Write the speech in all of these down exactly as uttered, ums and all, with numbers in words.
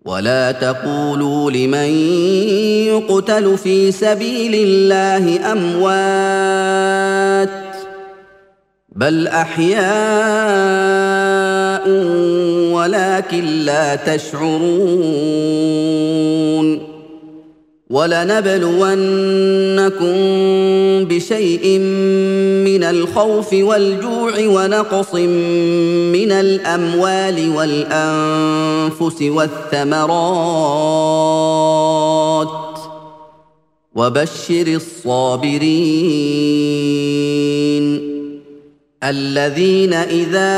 ولا تقولوا لمن يقتل في سبيل الله أموات بل أحياء ولكن لا تشعرون ولنبلونكم بشيء من الخوف والجوع ونقص من الأموال والأنفس والثمرات وبشر الصابرين الذين إذا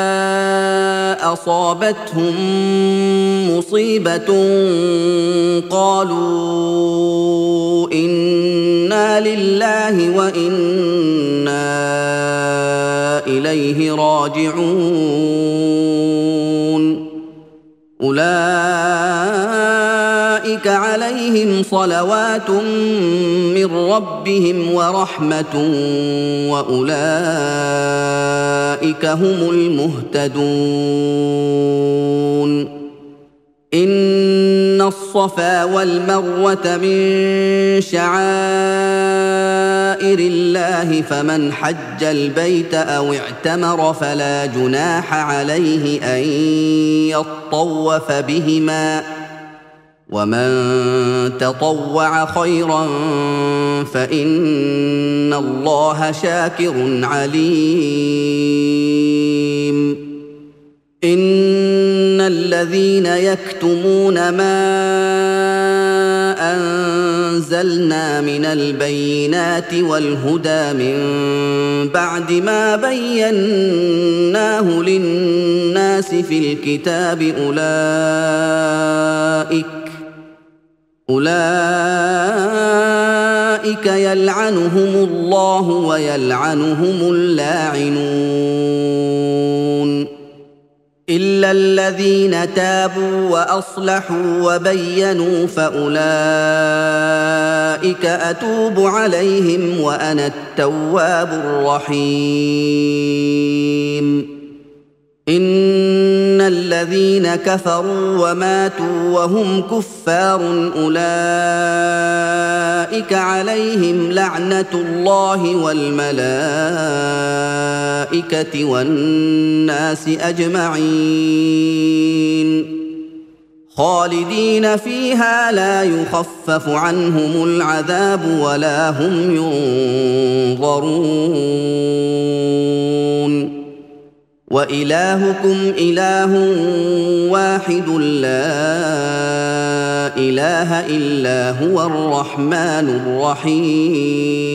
أصابتهم مصيبة قالوا إنا لله وإنا إليه راجعون أولئك عليهم صلوات من ربهم ورحمة وأولئك هم المهتدون إن الصفا والمروة من شعائر الله فمن حج البيت أو اعتمر فلا جناح عليه أن يطوف بهما ومن تطوع خيرا فإن الله شاكر عليم إن الذين يكتمون ما أنزلنا من البينات والهدى من بعد ما بيناه للناس في الكتاب أولئك أولئك يلعنهم الله ويلعنهم اللاعنون إلا الذين تابوا وأصلحوا وبينوا فأولئك أتوب عليهم وأنا التواب الرحيم إن الذين كفروا وماتوا وهم كفار أولئك عليهم لعنة الله والملائكة والناس أجمعين خالدين فيها لا يخفف عنهم العذاب ولا هم ينظرون وإلهكم إله واحد لا إله إلا هو الرحمن الرحيم